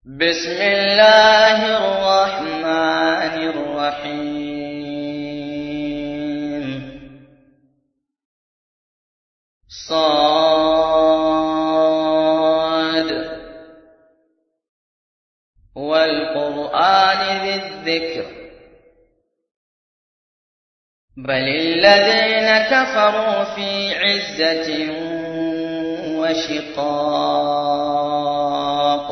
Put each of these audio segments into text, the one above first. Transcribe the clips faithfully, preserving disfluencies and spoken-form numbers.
بسم الله الرحمن الرحيم. صاد والقرآن ذي الذكر. بل الذين كفروا في عزة وشقاق.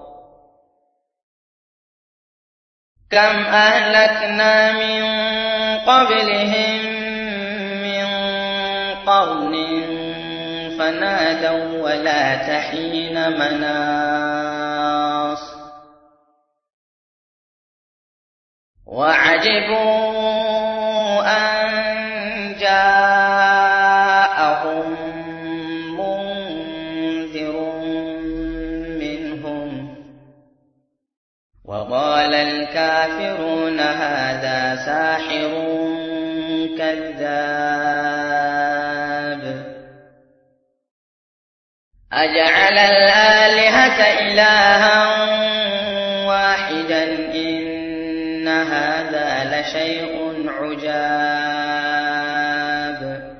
كم أهلكنا من قبلهم من قرن فنادوا ولا تحين مناص. وعجبوا أن جاءهم منذر منهم وقال الكافرون هذا ساحر كذاب. أجعل الآلهة إلها واحدا إن هذا لشيء عجاب.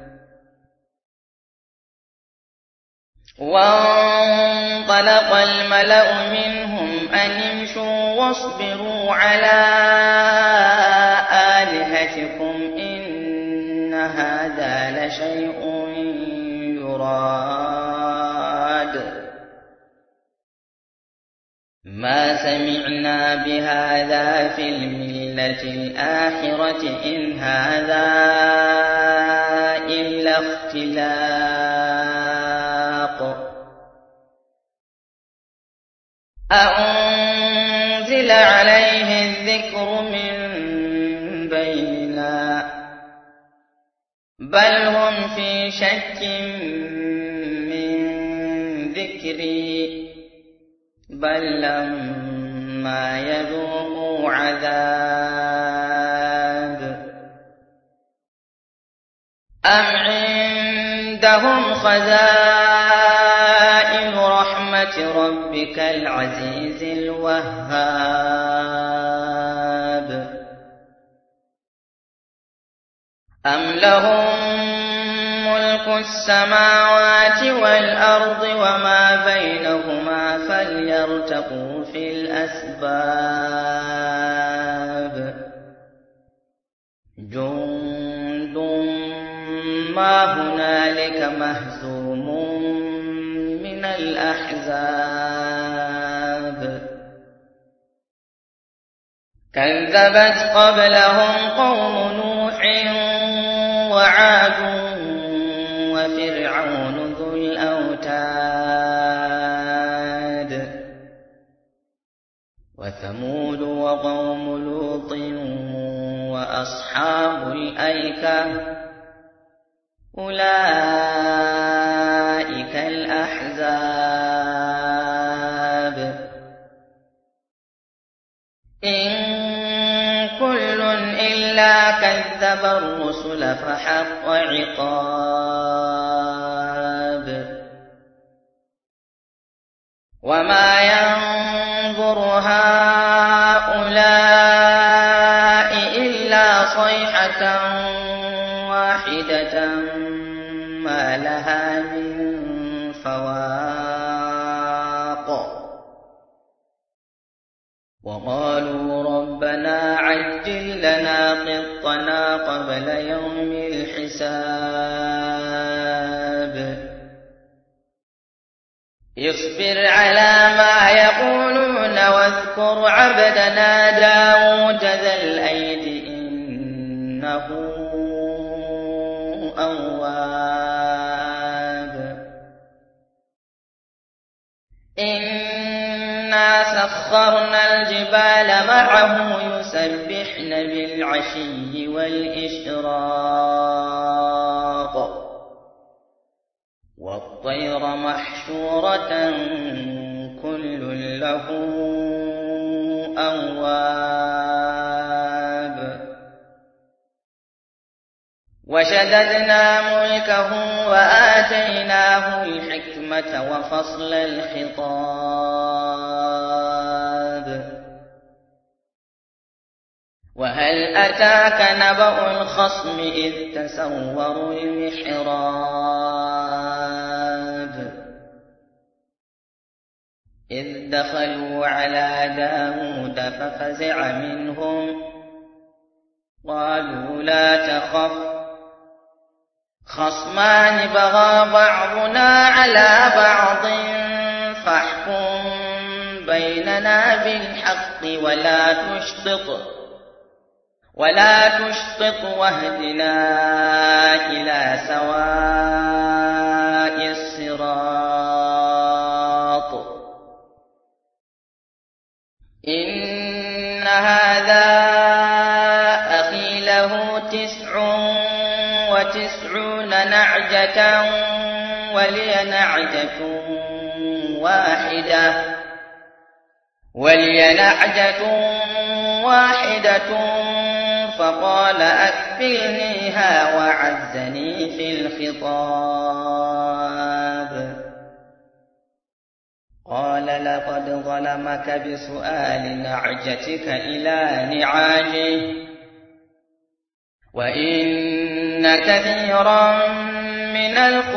وانطلق الملأ منهم أن امشوا واصبروا على آلهتكم إن هذا لشيء يراد. ما سمعنا بهذا في الملة الآخرة إن هذا إلا اختلاق. أأنزل عليه الذكر من بيننا بل هم في شك من ذكري بل لما يذوقوا عذاب. أم عندهم خزائن رحمة ربك العزيز الوهاب. أم لهم ملك السماوات والأرض وما بينهما فليرتقوا في الأسباب. جند ما هنالك مهزوم من الأحزاب. كذبت قبلهم قوم نوح وعاد وفرعون ذو الأوتاد وثمود وقوم لوط وأصحاب الأيكة أولئك الأحزاب. إن كل إلا كذب الرسل فحق عقاب. وما ينظر هؤلاء إلا صيحة واحدة ما لها من فواق. وقالوا ربنا عجل لنا قطنا قبل يوم الحساب. اصبر على ما يقولون واذكر عبدنا داود ذا الأيد إنه أواب. إنا سخرنا الجبال معه يسبحن بالعشي والإشراق والطير محشورة كل له أواب. وشددنا ملكه وآتيناه الحكمة وفصل الخطاب وهل أتاك نبأ الخصم إذ تسوروا المحراب إذ دخلوا على داود ففزع منهم قالوا لا تخف خصمان بغى بعضنا على بعض فاحكم بيننا بالحق ولا تشطط ولا تشطط واهدنا إلى سواء الصراط إن هذا أخي له تسع وتسعون نعجة ولي نعجة واحدة ولي نعجة واحدة فقال أكفلنيها وعزني في الخطاب قال لقد ظلمك بسؤال نعجتك إلى نعاجه وإن كثيرا من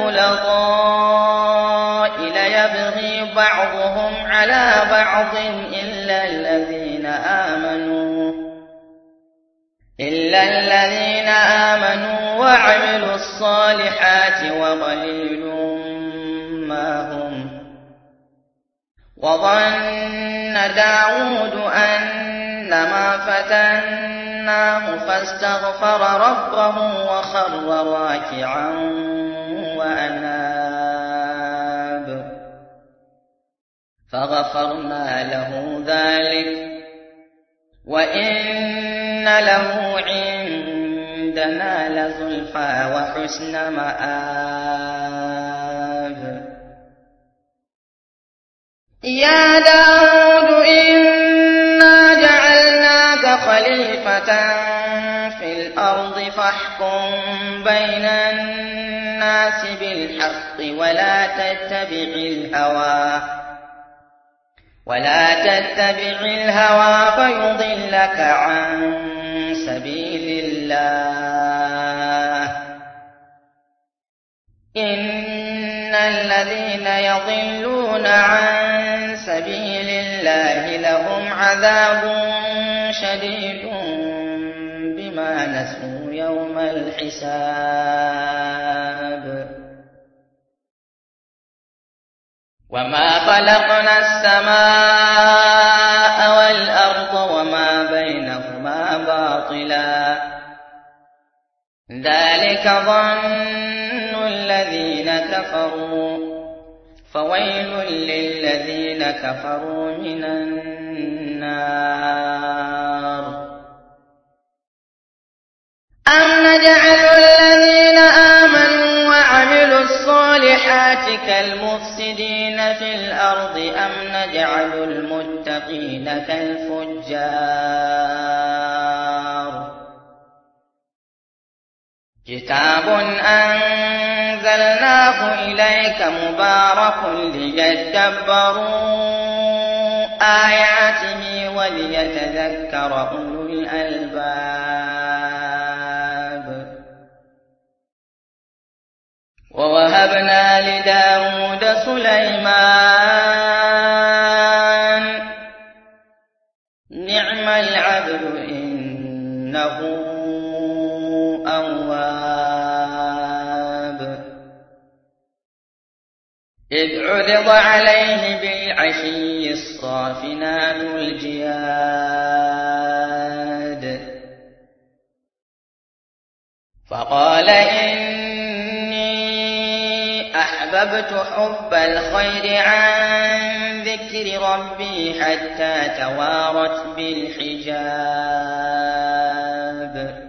الخلطاء ليبغي بعضهم على بعض إلا الذين آمنوا إلا الذين آمنوا وعملوا الصالحات وقليل ما هم وظن داود أنما فتناه فاستغفر ربه وخر راكعا وأناب فغفرنا له ذلك وإن له عندنا لزلفى وحسن مآب يا داود إنا جعلناك خليفة في الأرض فاحكم بين الناس بالحق ولا تتبع الهوى ولا تتبع الهوى فيضلك عن سبيل الله إن الذين يضلون عن سبيل الله لهم عذاب شديد بما نسوا يوم الحساب وما خلقنا السماء والأرض وما بينهما باطلا ذلك ظن الذين كفروا فويل للذين كفروا من النار أم نجعل الذين آمنوا وعملوا الصالحات كالمفسدين في الأرض أم نجعل المتقين كالفجار كتاب أنزلناه إليك مبارك ليدبروا آياته وليتذكر أولو الألباب ووهبنا لداود سليمان نعم العبد إنه أواب إذ عرض عليه بالعشي الصافنات الجياد فقال إني أحببت حب الخير عن ذكر ربي حتى توارت بالحجاب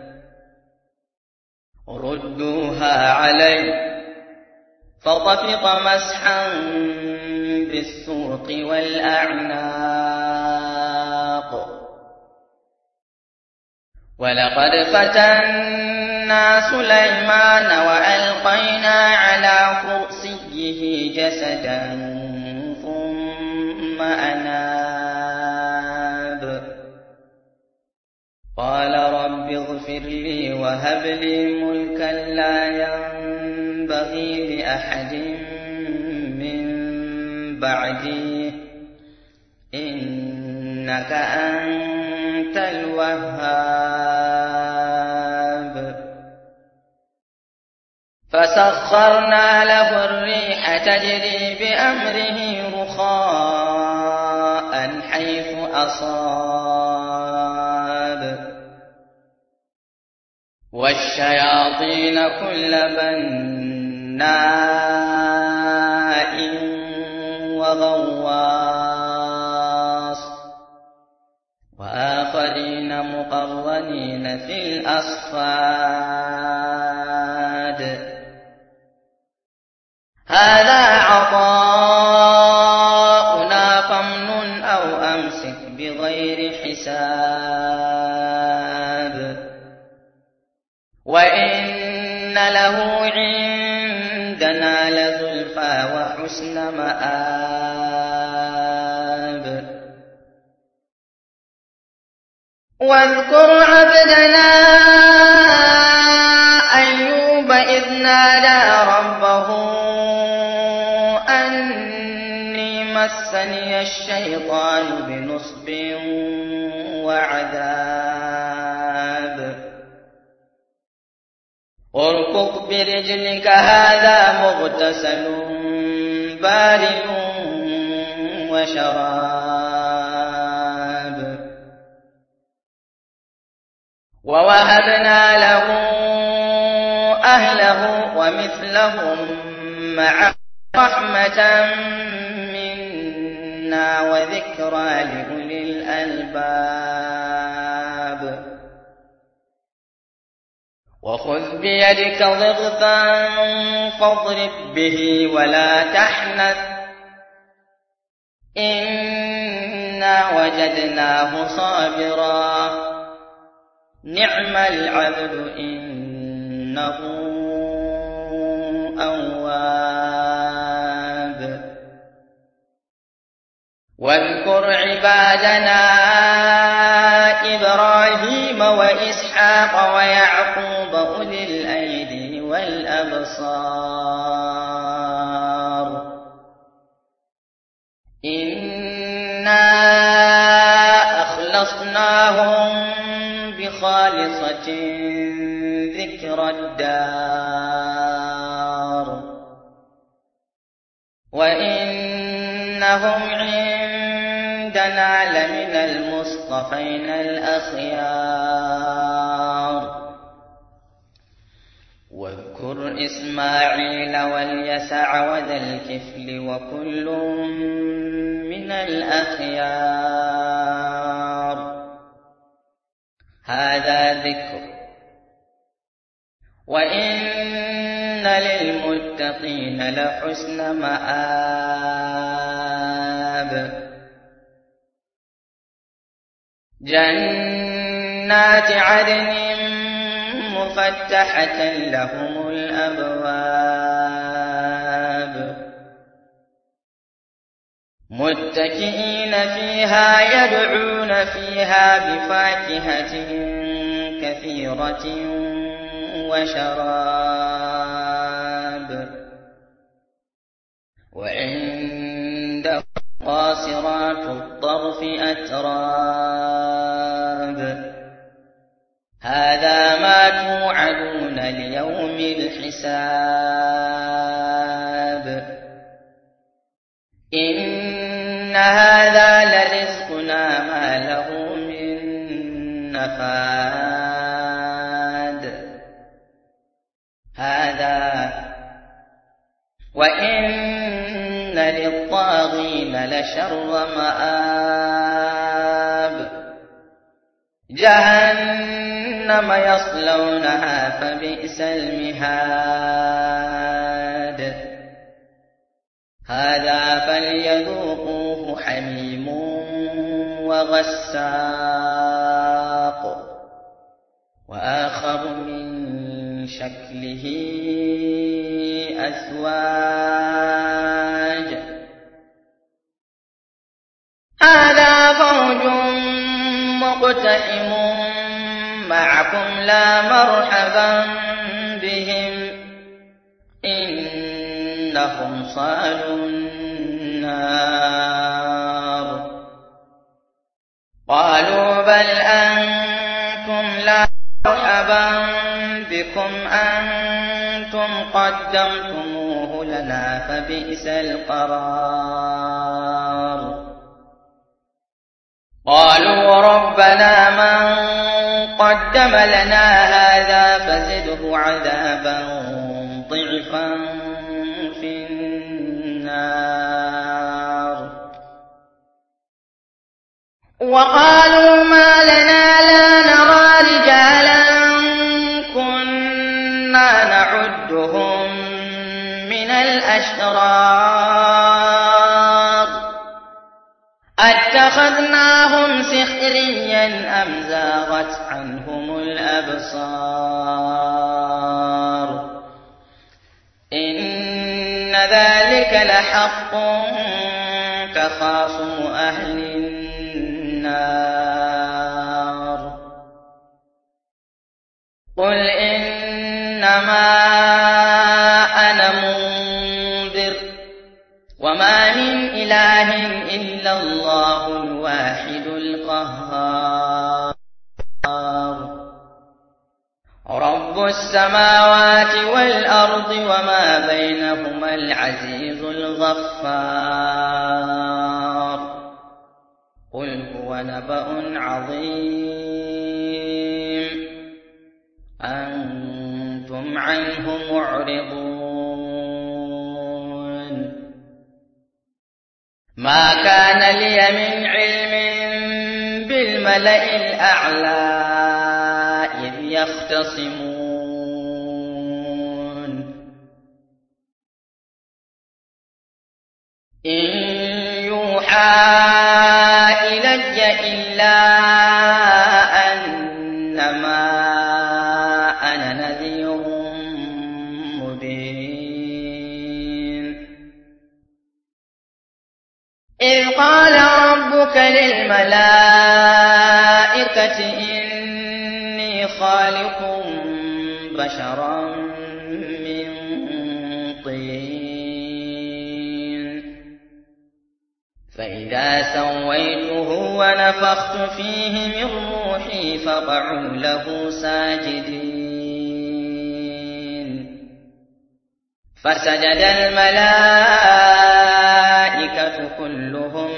ردوها علي فطفق مسحا بالسوق والأعناق ولقد فتنا سليمان وألقينا على كرسيه جسدا ثم أناب قال لي وهب لي ملكا لا ينبغي لأحد من بعدي إنك أنت الوهاب. فسخرنا له الريح تجري بأمره رخاء حيث أصاب والشياطين كل بناء وغواص وآخرين مقرنين في الأصفاد. هذا عطاؤنا فامنن أو أمسك بغير حساب وإن له عندنا لزلفى وحسن مآب. واذكر عبدنا أيوب إذ نادى ربه أني مسني الشيطان بنصب وعذاب. اركض برجلك هذا مغتسل بارد وشراب. ووهبنا له أهله ومثلهم مع رحمة منا وذكرى لأولي الألباب. وخذ بيدك ضغثا فاضرب به ولا تحنث إنا وجدناه صابرا نعم العبد إنه أواب. واذكر عبادنا إبراهيم وإسحاق ويعقوب أولي الأيدي والأبصار إنا أخلصناهم بخالصة ذكر الدار وإنهم عندنا لمن المصطفين الأخيار. واذكر إسماعيل واليسع وذا الكفل وكل من الأخيار. هذا ذكر وإن للمتقين لحسن مآب. جنات عدن مفتحة لهم الأبواب متكئين فيها يدعون فيها بفاكهة كثيرة وشراب. وعندهم قاصرات الطرف أتراب. هذا ما توعدون ليوم الحساب إن هذا لرزقنا ما له من نفاد. هذا وإن للطاغين لشر مآب. جهنم يصلونها فبئس المهاد. هذا فليذوقوه حميم وغساق وآخر من شكله أزواج. هذا فوج مقتحم معكم لا مرحبا بهم إنهم صالوا النار. قالوا بل أنتم لا مرحبا بكم أنتم قدمتموه لنا فبئس القرار. قالوا ربنا من قدم لنا هذا فزده عذابا ضعفا في النار. وقالوا ما لنا لا نرى رجالا كنا نعدهم من الأشرار أتخذناهم سخريا أم زاغت عنهم الأبصار إن ذلك لحق تخاصم أهل النار. قل إنما أنا منذر وما من إله إلا الله الواحد القهار. رب السماوات والأرض وما بينهما العزيز الغفار. قل هو نبأ عظيم أنتم عنه معرضون. ما كان لي من علم بالملأ الأعلى إذ يختصمون إن يوحى إلي إلا أنما أنا نذير مبين. إذ قال ربك للملائكة إني خالق بشرا من طين فإذا سويته ونفخت فيه من روحي فقعوا له ساجدين. فسجد الملائكة كلهم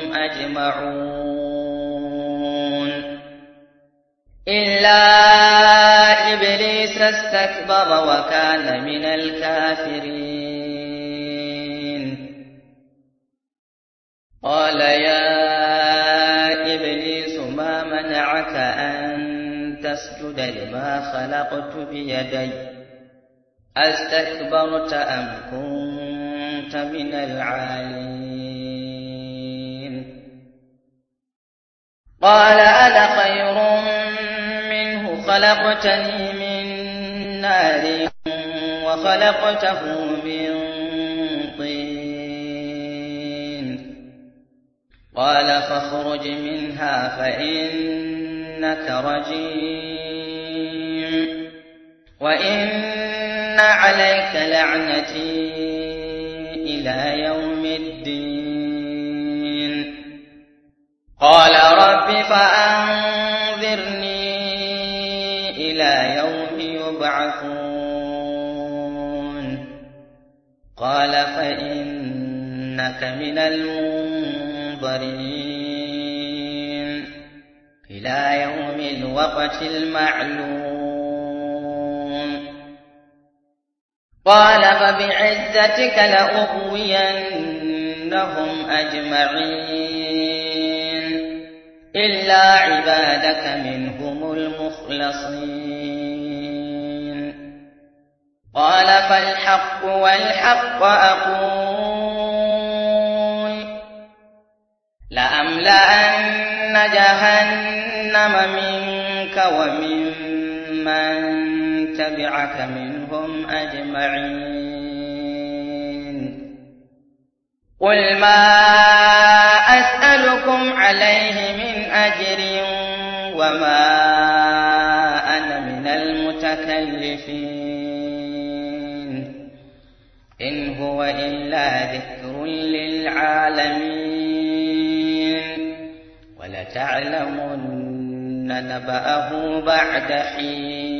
أجمعون إلا إبليس استكبر وكان من الكافرين. قال يا إبليس ما منعك أن تسجد لما خلقت بيدي أستكبرت أم كنت من العالين؟ قال أنا خير منه خلقتني من نار وخلقته من طين. قال فاخرج منها فإنك رجيم وإن عليك لعنتي إلى يوم الدين. قال رب فأنذرني إلى يوم يبعثون. قال فإنك من المنظرين إلى يوم الوقت المعلوم. قال فبعزتك لأغوينهم أجمعين إلا عبادك منهم المخلصين. قال فالحق والحق أقول لأملأن جهنم منك ومن من تبعك منهم أجمعين. قل ما أسألكم عليه من أجر وما أنا المتكلفين إن هو إلا ذكر للعالمين ولتعلمن نبأه بعد حين